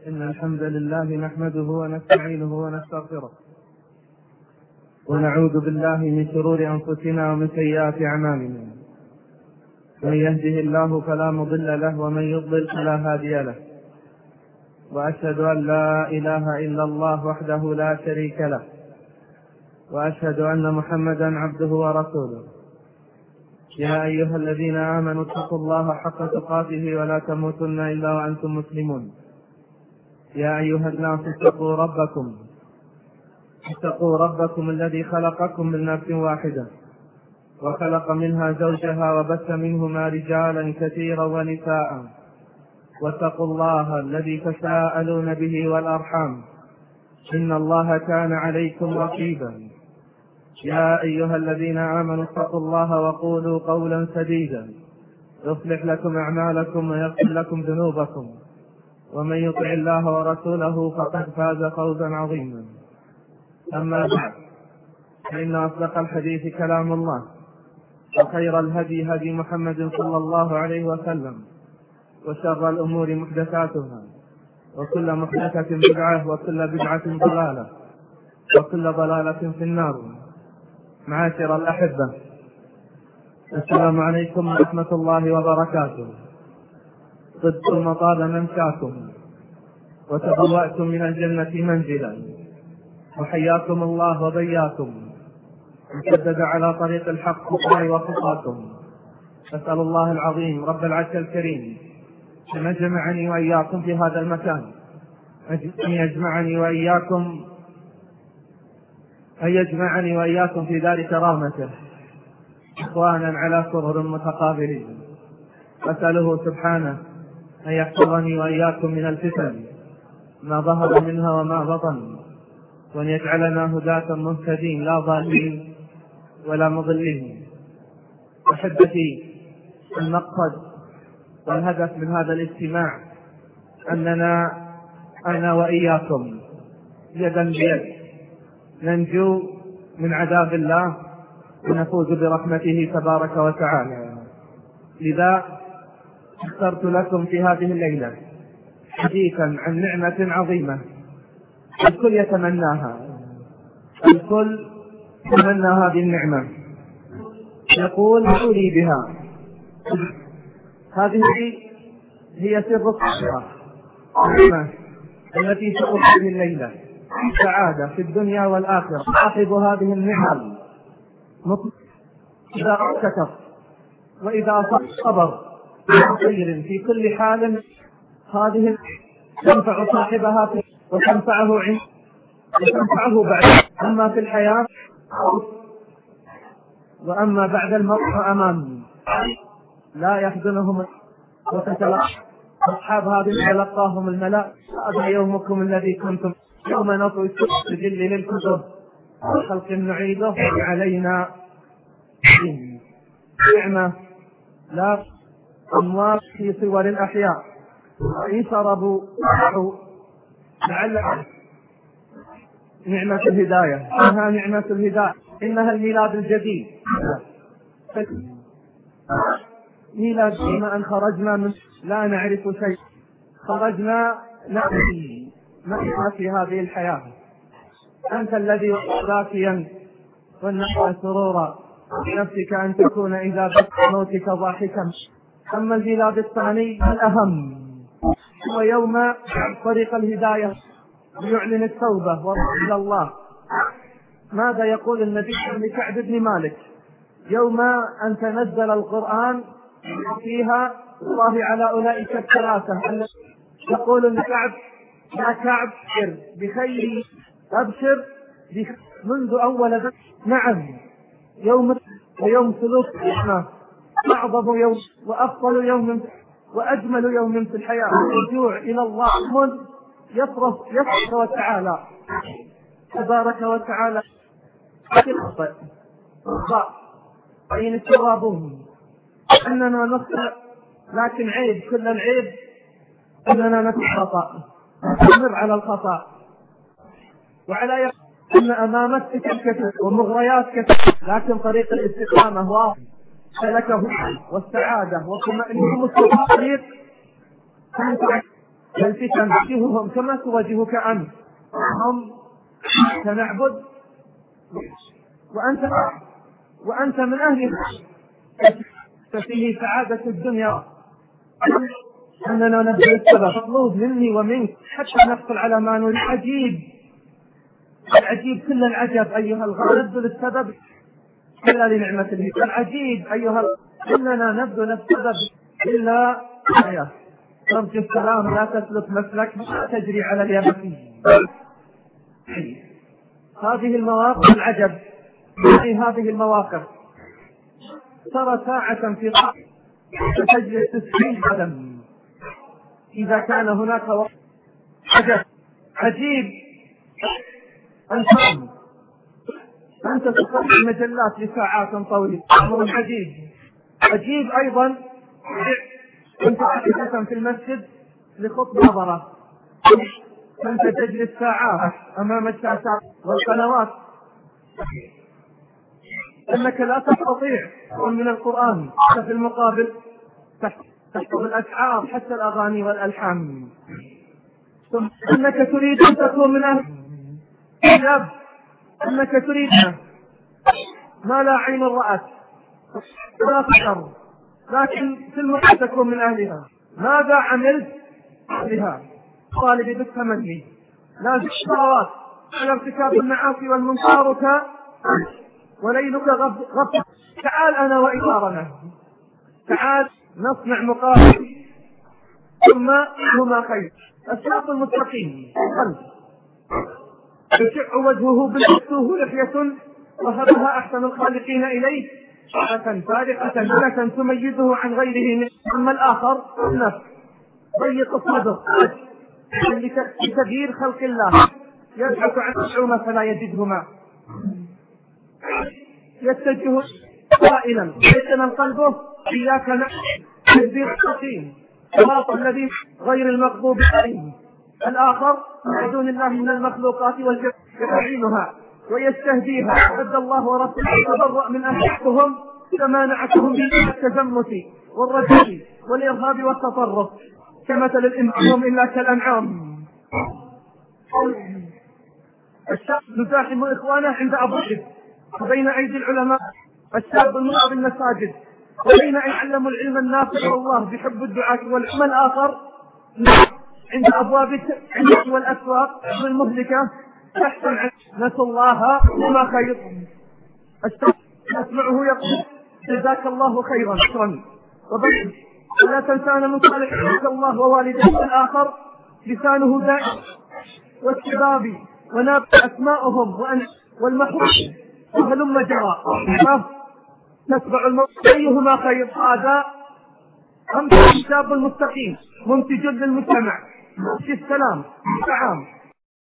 إن الحمد لله نحمده ونستعينه ونستغفره ونعوذ بالله من شرور أنفسنا ومن سيئات أعمالنا. من يهده الله فلا مضل له ومن يضلل فلا هادي له، وأشهد أن لا إله إلا الله وحده لا شريك له، وأشهد أن محمدا عبده ورسوله. يا أيها الذين آمنوا اتقوا الله حق تقاته ولا تموتن إلا وأنتم مسلمون. يا أيها الناس اتقوا ربكم الذي خلقكم من نفس واحدة وخلق منها زوجها وبث منهما رجالا كثيرا ونساء، واتقوا الله الذي تساءلون به والأرحام إن الله كان عليكم رقيبا. يا أيها الذين آمنوا اتقوا الله وقولوا قولا سديدا يصلح لكم أعمالكم ويغفر لكم ذنوبكم، ومن يطع الله ورسوله فقد فاز فوزا عظيما. أما بعد، فإن أصدق الحديث كلام الله، وخير الهدي هدي محمد صلى الله عليه وسلم، وشر الأمور محدثاتها، وكل محدثة بدعة، وكل بدعة ضلالة، وكل ضلالة في النار. معاشر الأحبة، السلام عليكم ورحمة الله وبركاته. طبتم وطاب ممشاكم وتبوأتم من الجنة منزلا، وحياكم الله وبياكم وسدد على طريق الحق وخطاكم. أسأل الله العظيم رب العرش الكريم أن يجمعني وإياكم في هذا المكان، أن يجمعني وإياكم في دار كرامته إخوانا على سرر متقابلين. أسأله سبحانه أن يحفظني وإياكم من الفتن ما ظهر منها وما بطن، وأن يجعلنا هداة مهتدين لا ضالين ولا مضلين. أحبتي، المقصد والهدف من هذا الاجتماع أننا أنا وإياكم يدا بيد ننجو من عذاب الله ونفوز برحمته تبارك وتعالى. لذا اخترت لكم في هذه الليلة حديثا عن نعمة عظيمة الكل يتمناها، الكل يتمنى هذه النعمة، يقول أولي بها. هذه هي سر الصحة التي تقوم هذه الليلة سعادة في الدنيا والآخرة. صاحب هذه النعم إذا شكر وإذا صبر خير في كل حال، هذه تنفع صاحبها وتنفعه بعد. أما في الحياة وأما بعد الموت أمام لا يحزنهم وتتلقى أصحاب هذه تلقاهم الملائكة هذا يومكم الذي كنتم يوم نطوي السجل للكتب وخلق نعيده علينا. نعمة لا أموات في صور الأحياء وإن شربوا لعل نعمة الهداية. إنها نعمة الهداية، إنها الميلاد الجديد، ميلاد بما أن خرجنا من لا نعرف شيء، خرجنا نأتي في هذه الحياة. أنت الذي ذاكيا والنحو سرورا نفسك أن تكون إذا بك موتك ضاحكا. أما الميلاد الثاني الأهم هو يوم طريق الهداية يعلن التوبة ورجع الله. ماذا يقول النبي لكعب بن مالك يوم أن تنزل القرآن فيها الله على أولئك الثلاثة؟ يقول لكعب يا كعب بخير أبشر منذ أول نعم يوم سلوك أعظم يوم وأفضل يوم وأجمل يوم في الحياة، الرجوع إلى الله يصرف وتعالى تبارك وتعالى. تخطئ أين الترابون أننا نخطئ، لكن عيب كل العيب أننا نتخطأ نستمر على الخطأ، وعلى أن أمامك كثير ومغريات كثير، لكن طريق الاستقامة واضح سلكه والسعادة وطمأنينة الطريق الفتن تواجههم كما تواجهك أنت، هم سنعبد وأنت من أهل ففيه سعادة الدنيا. أننا نبذل السبب مطلوب مني ومنك حتى نحصل على ما نريد. العجيب كل العجب أيها الغالي نبذل السبب إلا لنعمة الله. العجيب أيها أننا نبذل السبب إلا ترجو السلام لا تسلك مسلك تجري على اليمين. هذه المواقف العجب، هذه المواقف ترى ساعة في قاعة فتجلس 90 قدم إذا كان هناك وقت. عجيب أنت تقرأ المجلات لساعات طويلة، أمر عجيب أيضا أنت حديثا في المسجد لخطبة نظرة، أنت تجلس ساعات أمام الشاشات والقنوات، أنك لا تستطيع من القرآن في المقابل تحفظ الأشعار حتى الأغاني والألحان، ثم أنك تريد أن تكون من أهل الكتاب، أنك تريد ما لا عين رأت ولا فكر، لكن في المقابل تكون من أهلها. ماذا عملت بها؟ طالب بالتمني لازم الصلوات على ارتكاب المعاصي والمنكرات وليلك غفلة. تعال أنا وإطارنا، تعال نصنع مقابل ثم هما خير. الصراط المستقيم قلب يشع وجهه بالفتوه لحية وهبها أحسن الخالقين إليه شعة فارقة لة تميزه عن غيره. أما الآخر نفس ضيق الصدر لتغيير خلق الله، يبحث عن الشعوم فلا يجدهما، يتجه قائلا يتمن قلبه إياك نعبد تدبير التقييم صراط الذي غير المغضوب عليهم. الآخر بدون الله من المخلوقات يعينها ويستهديها. عبد الله ورسوله تبرأ من أهلهم كما نعتهم بالتزمت والرجل والإرهاب والتطرف كمثل الإنسان إلا كالأنعام. الشاب يزاحم إخوانه عند أبوه وبين أيدي العلماء، الشاب المرأة بالمساجد وبين أن يعلم العلم النافع والله بحب الدعاة والعلم. الآخر عند أبواب التعليم والأسواق المهلكة تحسن عن نسوا الله وما خير. الشاب يسمعه يقول جزاك الله خيرا وبين ولا تنسانا من صالح الله ووالديه. الآخر لسانه دائم والشباب وناب أسماءهم والمحروم وهلم جرى تتبع الموت أيهما خير. هذا أمس الشاب المستقيم منتج للمجتمع في السلام الطعام